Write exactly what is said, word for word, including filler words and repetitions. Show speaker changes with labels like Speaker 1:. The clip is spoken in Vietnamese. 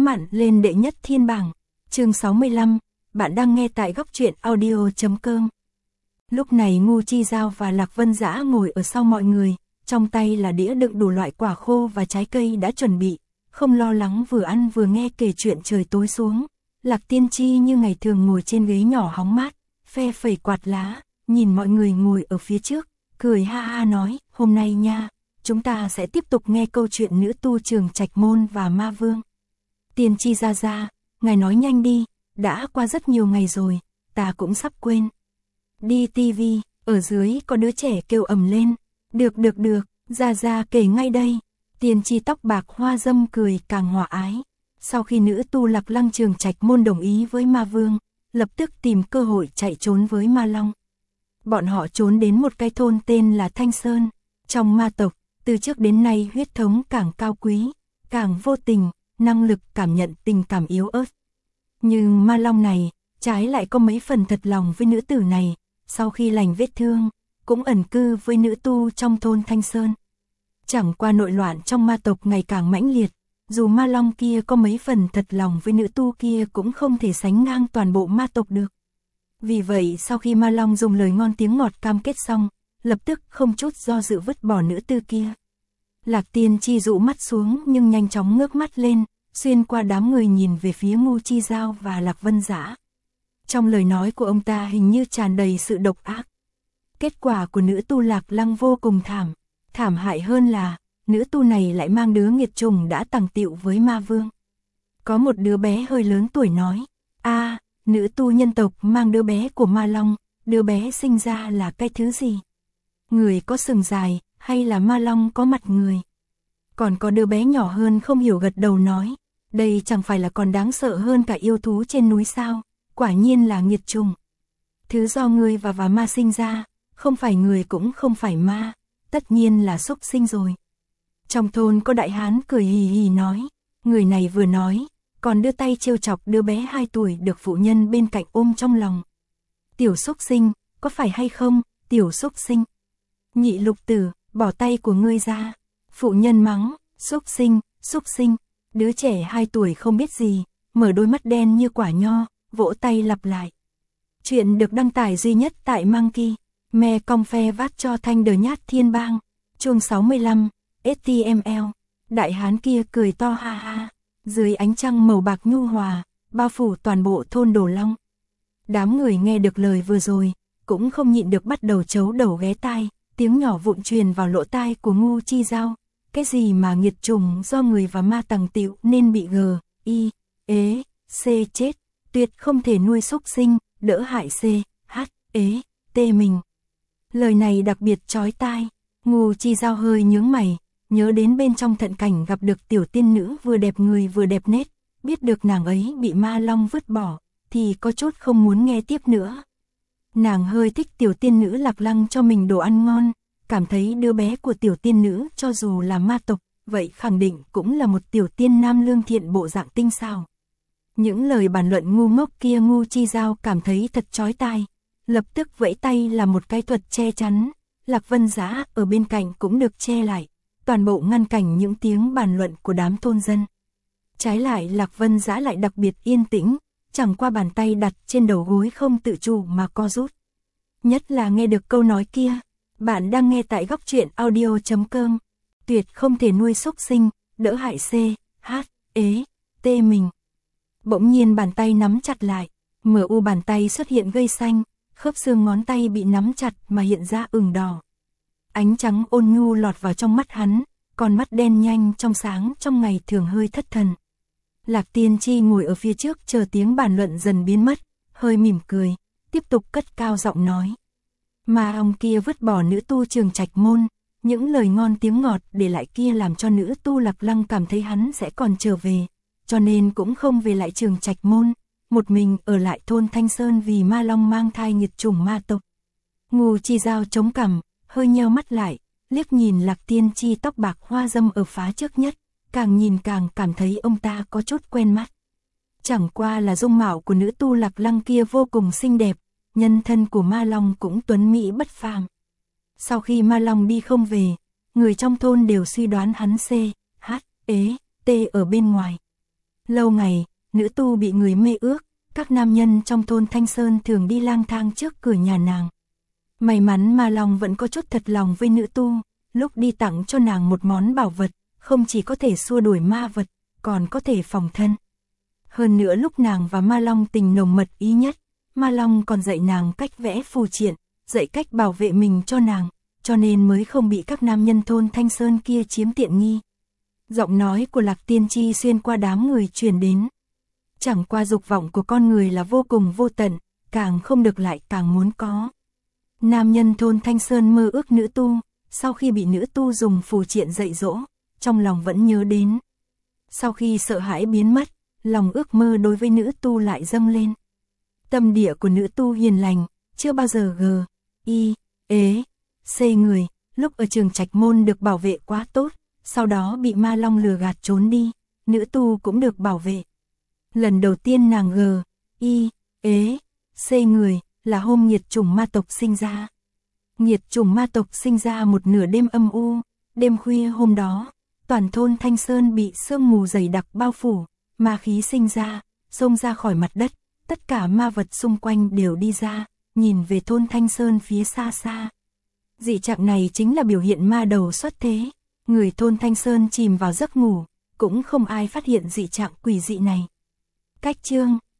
Speaker 1: chấm mặn lên đệ nhất thiên bảng. Chương sáu mươi lăm, bạn đang nghe tại góc truyện audio chấm com. Lúc này Ngưu Chi Giao và Lạc Vân Dã ngồi ở sau mọi người, trong tay là đĩa đựng đủ loại quả khô và trái cây đã chuẩn bị, không lo lắng vừa ăn vừa nghe kể chuyện trời tối xuống. Lạc Tiên Tri như ngày thường ngồi trên ghế nhỏ hóng mát, phe phẩy quạt lá, nhìn mọi người ngồi ở phía trước, cười ha ha nói, hôm nay nha, chúng ta sẽ tiếp tục nghe câu chuyện nữ tu Trường Trạch Môn và Ma Vương. Tiên Tri ra ra, ngài nói nhanh đi, đã qua rất nhiều ngày rồi, ta cũng sắp quên. Đi tivi, ở dưới có đứa trẻ kêu ầm lên, được được được, ra ra kể ngay đây. Tiên Tri tóc bạc hoa dâm cười càng hòa ái. Sau khi nữ tu Lạc Lăng Trường Trạch Môn đồng ý với Ma Vương, lập tức tìm cơ hội chạy trốn với Ma Long. Bọn họ trốn đến một cái thôn tên là Thanh Sơn. Trong ma tộc, từ trước đến nay huyết thống càng cao quý, càng vô tình, năng lực cảm nhận tình cảm yếu ớt. Nhưng Ma Long này, trái lại có mấy phần thật lòng với nữ tử này, sau khi lành vết thương, cũng ẩn cư với nữ tu trong thôn Thanh Sơn. Chẳng qua nội loạn trong ma tộc ngày càng mãnh liệt, dù Ma Long kia có mấy phần thật lòng với nữ tu kia cũng không thể sánh ngang toàn bộ ma tộc được. Vì vậy sau khi Ma Long dùng lời ngon tiếng ngọt cam kết xong, lập tức không chút do dự vứt bỏ nữ tư kia. Lạc Tiên Tri dụ mắt xuống nhưng nhanh chóng ngước mắt lên, xuyên qua đám người nhìn về phía Ngưu Chi Giao và Lạc Vân Dã. Trong lời nói của ông ta hình như tràn đầy sự độc ác. Kết quả của nữ tu Lạc Lăng vô cùng thảm, thảm hại hơn là nữ tu này lại mang đứa nghiệt trùng đã tằng tịu với Ma Vương. Có một đứa bé hơi lớn tuổi nói, a, nữ tu nhân tộc mang đứa bé của Ma Long, đứa bé sinh ra là cái thứ gì? Người có sừng dài, hay là Ma Long có mặt người? Còn có đứa bé nhỏ hơn không hiểu gật đầu nói, đây chẳng phải là còn đáng sợ hơn cả yêu thú trên núi sao, quả nhiên là nghiệt trùng. Thứ do người và và ma sinh ra, không phải người cũng không phải ma, tất nhiên là súc sinh rồi. Trong thôn có đại hán cười hì hì nói, người này vừa nói, còn đưa tay trêu chọc đứa bé hai tuổi được phụ nhân bên cạnh ôm trong lòng. Tiểu súc sinh, có phải hay không, tiểu súc sinh? Nhị lục tử, bỏ tay của ngươi ra. Phụ nhân mắng, súc sinh, súc sinh. Đứa trẻ hai tuổi không biết gì, mở đôi mắt đen như quả nho, vỗ tay lặp lại. Chuyện được đăng tải duy nhất tại Monkey, me cong phe vát cho thanh đời nhát thiên bang. Chương sáu mươi lăm, ét tê em lờ. Đại hán kia cười to ha ha. Dưới ánh trăng màu bạc nhu hòa, bao phủ toàn bộ thôn Đồ Long. Đám người nghe được lời vừa rồi, cũng không nhịn được bắt đầu chấu đầu ghé tai, tiếng nhỏ vụn truyền vào lỗ tai của Ngưu Chi Giao. Cái gì mà nghiệt trùng do người và ma tằng tịu nên bị g, i, ế, c chết, tuyệt không thể nuôi súc sinh, đỡ hại c, h, ế, t mình. Lời này đặc biệt chói tai, Ngưu Chi Giao hơi nhướng mày, nhớ đến bên trong thận cảnh gặp được tiểu tiên nữ vừa đẹp người vừa đẹp nết, biết được nàng ấy bị Ma Long vứt bỏ, thì có chút không muốn nghe tiếp nữa. Nàng hơi thích tiểu tiên nữ Lạc Lăng cho mình đồ ăn ngon, cảm thấy đứa bé của tiểu tiên nữ cho dù là ma tộc, vậy khẳng định cũng là một tiểu tiên nam lương thiện bộ dạng tinh xảo. Những lời bàn luận ngu ngốc kia Ngưu Chi Giao cảm thấy thật chói tai, lập tức vẫy tay là một cái thuật che chắn, Lạc Vân Dã ở bên cạnh cũng được che lại, toàn bộ ngăn cản những tiếng bàn luận của đám thôn dân. Trái lại Lạc Vân Dã lại đặc biệt yên tĩnh, chẳng qua bàn tay đặt trên đầu gối không tự chủ mà co rút. Nhất là nghe được câu nói kia, bạn đang nghe tại góc truyện audio chấm com, tuyệt không thể nuôi súc sinh, đỡ hại c, h, ế, t mình. Bỗng nhiên bàn tay nắm chặt lại, mờ u bàn tay xuất hiện gây xanh, khớp xương ngón tay bị nắm chặt mà hiện ra ửng đỏ. Ánh trắng ôn nhu lọt vào trong mắt hắn, con mắt đen nhanh trong sáng trong ngày thường hơi thất thần. Lạc Tiên Tri ngồi ở phía trước chờ tiếng bàn luận dần biến mất, hơi mỉm cười, tiếp tục cất cao giọng nói. Mà ông kia vứt bỏ nữ tu Trường Trạch Môn, những lời ngon tiếng ngọt để lại kia làm cho nữ tu Lạc Lăng cảm thấy hắn sẽ còn trở về, cho nên cũng không về lại Trường Trạch Môn, một mình ở lại thôn Thanh Sơn vì Ma Long mang thai nghiệt chủng ma tộc. Ngưu Chi Giao chống cằm, hơi nheo mắt lại, liếc nhìn Lạc Tiên Tri tóc bạc hoa dâm ở phá trước nhất, càng nhìn càng cảm thấy ông ta có chút quen mắt. Chẳng qua là dung mạo của nữ tu Lạc Lăng kia vô cùng xinh đẹp, nhân thân của Ma Long cũng tuấn mỹ bất phàm. Sau khi Ma Long đi không về, người trong thôn đều suy đoán hắn c, h, ế, t ở bên ngoài. Lâu ngày, nữ tu bị người mê ước, các nam nhân trong thôn Thanh Sơn thường đi lang thang trước cửa nhà nàng. May mắn Ma Long vẫn có chút thật lòng với nữ tu, lúc đi tặng cho nàng một món bảo vật, không chỉ có thể xua đuổi ma vật, còn có thể phòng thân. Hơn nữa lúc nàng và Ma Long tình nồng mật ý nhất, Ma Long còn dạy nàng cách vẽ phù triện, dạy cách bảo vệ mình cho nàng, cho nên mới không bị các nam nhân thôn Thanh Sơn kia chiếm tiện nghi. Giọng nói của Lạc Tiên Tri xuyên qua đám người truyền đến. Chẳng qua dục vọng của con người là vô cùng vô tận, càng không được lại càng muốn có. Nam nhân thôn Thanh Sơn mơ ước nữ tu, sau khi bị nữ tu dùng phù triện dạy dỗ, trong lòng vẫn nhớ đến. Sau khi sợ hãi biến mất, lòng ước mơ đối với nữ tu lại dâng lên. Tâm địa của nữ tu hiền lành, chưa bao giờ gờ, y, ế, xê người, lúc ở trường Trạch Môn được bảo vệ quá tốt, sau đó bị Ma Long lừa gạt trốn đi, nữ tu cũng được bảo vệ. Lần đầu tiên nàng gờ, y, ế, xê người, là hôm nghiệt chủng ma tộc sinh ra. Nghiệt chủng ma tộc sinh ra một nửa đêm âm u, đêm khuya hôm đó, toàn thôn Thanh Sơn bị sương mù dày đặc bao phủ, ma khí sinh ra, xông ra khỏi mặt đất, tất cả ma vật xung quanh đều đi ra, nhìn về thôn Thanh Sơn phía xa xa. Dị trạng này chính là biểu hiện ma đầu xuất thế, người thôn Thanh Sơn chìm vào giấc ngủ, cũng không ai phát hiện dị trạng quỷ dị này. Cách chương